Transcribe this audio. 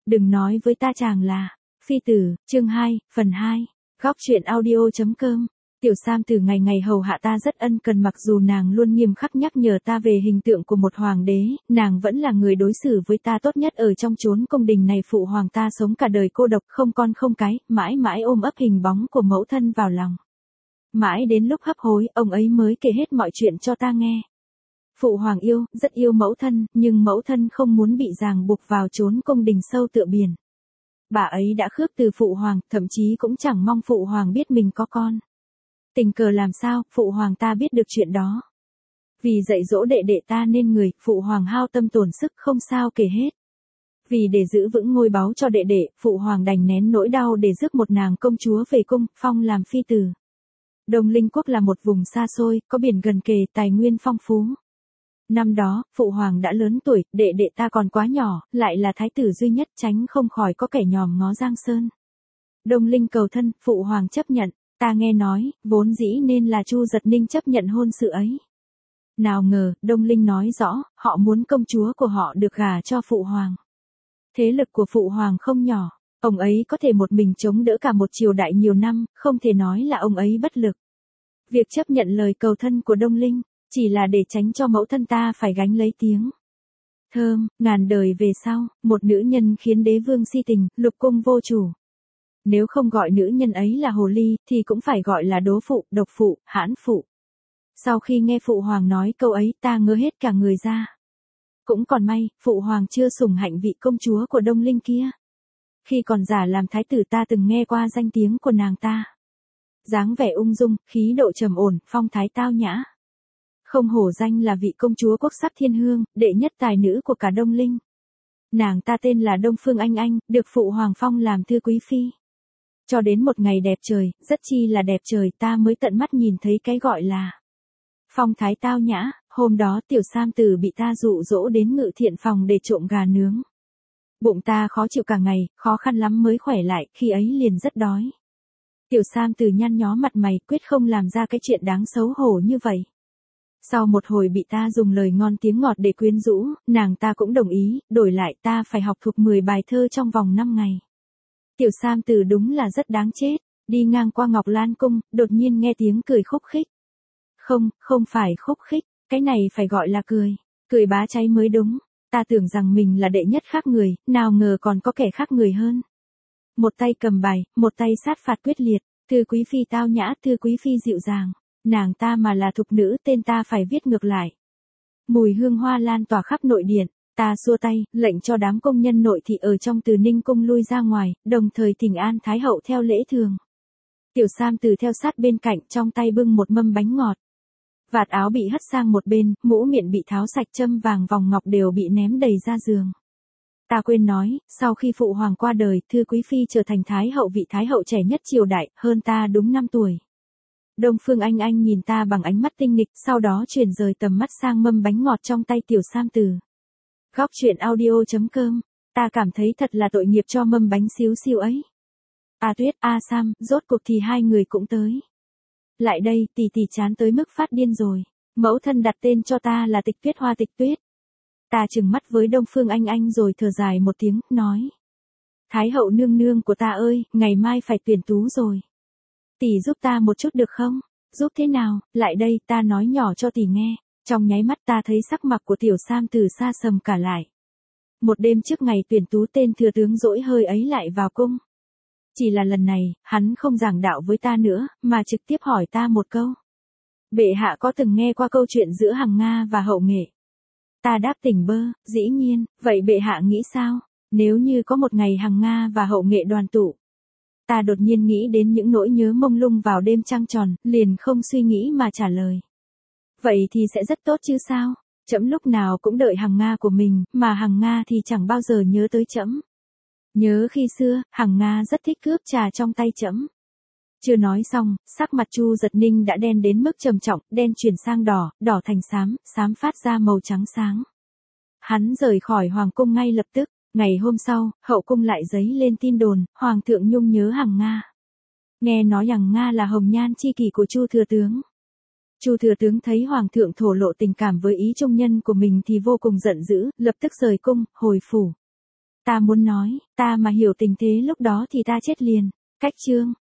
Đừng nói với ta chàng là phi tử, chương 2, phần 2. Góc truyện audio.com. Tiểu Sam từ ngày ngày hầu hạ ta rất ân cần, mặc dù nàng luôn nghiêm khắc nhắc nhở ta về hình tượng của một hoàng đế, nàng vẫn là người đối xử với ta tốt nhất ở trong chốn cung đình này. Phụ hoàng ta sống cả đời cô độc, không con không cái, mãi mãi ôm ấp hình bóng của mẫu thân vào lòng. Mãi đến lúc hấp hối, ông ấy mới kể hết mọi chuyện cho ta nghe. Phụ hoàng rất yêu mẫu thân, nhưng mẫu thân không muốn bị ràng buộc vào chốn cung đình sâu tựa biển. Bà ấy đã khước từ phụ hoàng, thậm chí cũng chẳng mong phụ hoàng biết mình có con. Tình cờ làm sao, phụ hoàng ta biết được chuyện đó. Vì dạy dỗ đệ đệ ta nên người, phụ hoàng hao tâm tổn sức không sao kể hết. Vì để giữ vững ngôi báu cho đệ đệ, phụ hoàng đành nén nỗi đau để rước một nàng công chúa về cung, phong làm phi tử. Đông Linh quốc là một vùng xa xôi, có biển gần kề, tài nguyên phong phú. Năm đó, phụ hoàng đã lớn tuổi, đệ đệ ta còn quá nhỏ, lại là thái tử duy nhất, tránh không khỏi có kẻ nhòm ngó Giang Sơn. Đông Linh cầu thân, phụ hoàng chấp nhận. Ta nghe nói, vốn dĩ nên là Chu Giật Ninh chấp nhận hôn sự ấy. Nào ngờ, Đông Linh nói rõ, họ muốn công chúa của họ được gả cho phụ hoàng. Thế lực của phụ hoàng không nhỏ, ông ấy có thể một mình chống đỡ cả một triều đại nhiều năm, không thể nói là ông ấy bất lực. Việc chấp nhận lời cầu thân của Đông Linh, chỉ là để tránh cho mẫu thân ta phải gánh lấy tiếng thơm, ngàn đời về sau, một nữ nhân khiến đế vương si tình, lục cung vô chủ. Nếu không gọi nữ nhân ấy là hồ ly, thì cũng phải gọi là đố phụ, độc phụ, hãn phụ. Sau khi nghe phụ hoàng nói câu ấy, ta ngơ hết cả người ra. Cũng còn may, phụ hoàng chưa sủng hạnh vị công chúa của Đông Linh kia. Khi còn giả làm thái tử ta từng nghe qua danh tiếng của nàng ta. Dáng vẻ ung dung, khí độ trầm ổn, phong thái tao nhã. Không hổ danh là vị công chúa quốc sắc thiên hương, đệ nhất tài nữ của cả Đông Linh. Nàng ta tên là Đông Phương Anh, được phụ hoàng phong làm thư quý phi. Cho đến một ngày đẹp trời, rất chi là đẹp trời, ta mới tận mắt nhìn thấy cái gọi là phong thái tao nhã. Hôm đó Tiểu Sam Tử bị ta dụ dỗ đến Ngự Thiện phòng để trộm gà nướng. Bụng ta khó chịu cả ngày, khó khăn lắm mới khỏe lại, khi ấy liền rất đói. Tiểu Sam Tử nhăn nhó mặt mày, quyết không làm ra cái chuyện đáng xấu hổ như vậy. Sau một hồi bị ta dùng lời ngon tiếng ngọt để quyến rũ, nàng ta cũng đồng ý, đổi lại ta phải học thuộc 10 bài thơ trong vòng 5 ngày. Tiểu Sam Tử đúng là rất đáng chết, đi ngang qua Ngọc Lan Cung, đột nhiên nghe tiếng cười khúc khích. Không phải khúc khích, cái này phải gọi là cười bá cháy mới đúng. Ta tưởng rằng mình là đệ nhất khác người, nào ngờ còn có kẻ khác người hơn. Một tay cầm bài, một tay sát phạt quyết liệt, thư quý phi tao nhã, thư quý phi dịu dàng. Nàng ta mà là thục nữ, tên ta phải viết ngược lại. Mùi hương hoa lan tỏa khắp nội điện, ta xua tay, lệnh cho đám công nhân nội thị ở trong Từ Ninh cung lui ra ngoài, đồng thời thỉnh an thái hậu theo lễ thường. Tiểu Sam Tử theo sát bên cạnh, trong tay bưng một mâm bánh ngọt. Vạt áo bị hất sang một bên, mũ miệng bị tháo sạch, châm vàng vòng ngọc đều bị ném đầy ra giường. Ta quên nói, sau khi phụ hoàng qua đời, thư quý phi trở thành thái hậu, vị thái hậu trẻ nhất triều đại, hơn ta đúng 5 tuổi. Đông Phương Anh nhìn ta bằng ánh mắt tinh nghịch, sau đó chuyển rời tầm mắt sang mâm bánh ngọt trong tay Tiểu Sam Tử. Góc truyện audio.com. Ta cảm thấy thật là tội nghiệp cho mâm bánh xíu xiu ấy. A Tuyết, A Sam, rốt cuộc thì hai người cũng tới. Lại đây, tỷ chán tới mức phát điên rồi. Mẫu thân đặt tên cho ta là Tịch Tuyết, Hoa Tịch Tuyết. Ta trừng mắt với Đông Phương Anh rồi thở dài một tiếng, nói: Thái hậu nương nương của ta ơi, ngày mai phải tuyển tú rồi. Tỷ giúp ta một chút được không? Giúp thế nào? Lại đây, ta nói nhỏ cho tỷ nghe. Trong nháy mắt ta thấy sắc mặt của Tiểu Sam Tử sa sầm cả lại. Một đêm trước ngày tuyển tú, tên thừa tướng dỗi hơi ấy lại vào cung. Chỉ là lần này, hắn không giảng đạo với ta nữa, mà trực tiếp hỏi ta một câu. Bệ hạ có từng nghe qua câu chuyện giữa Hằng Nga và Hậu Nghệ? Ta đáp tỉnh bơ, dĩ nhiên. Vậy bệ hạ nghĩ sao? Nếu như có một ngày Hằng Nga và Hậu Nghệ đoàn tụ. Ta đột nhiên nghĩ đến những nỗi nhớ mông lung vào đêm trăng tròn, liền không suy nghĩ mà trả lời. Vậy thì sẽ rất tốt chứ sao? Trẫm lúc nào cũng đợi Hằng Nga của mình, mà Hằng Nga thì chẳng bao giờ nhớ tới trẫm. Nhớ khi xưa, Hằng Nga rất thích cướp trà trong tay trẫm. Chưa nói xong, sắc mặt Chu Giật Ninh đã đen đến mức trầm trọng, đen chuyển sang đỏ, đỏ thành xám, xám phát ra màu trắng sáng. Hắn rời khỏi hoàng cung ngay lập tức. Ngày hôm sau, hậu cung lại dấy lên tin đồn, Hoàng thượng nhung nhớ Hằng Nga. Nghe nói Hằng Nga là hồng nhan chi kỷ của Chu thừa tướng. Chu thừa tướng thấy Hoàng thượng thổ lộ tình cảm với ý trung nhân của mình thì vô cùng giận dữ, lập tức rời cung, hồi phủ. Ta muốn nói, ta mà hiểu tình thế lúc đó thì ta chết liền. Cách chương.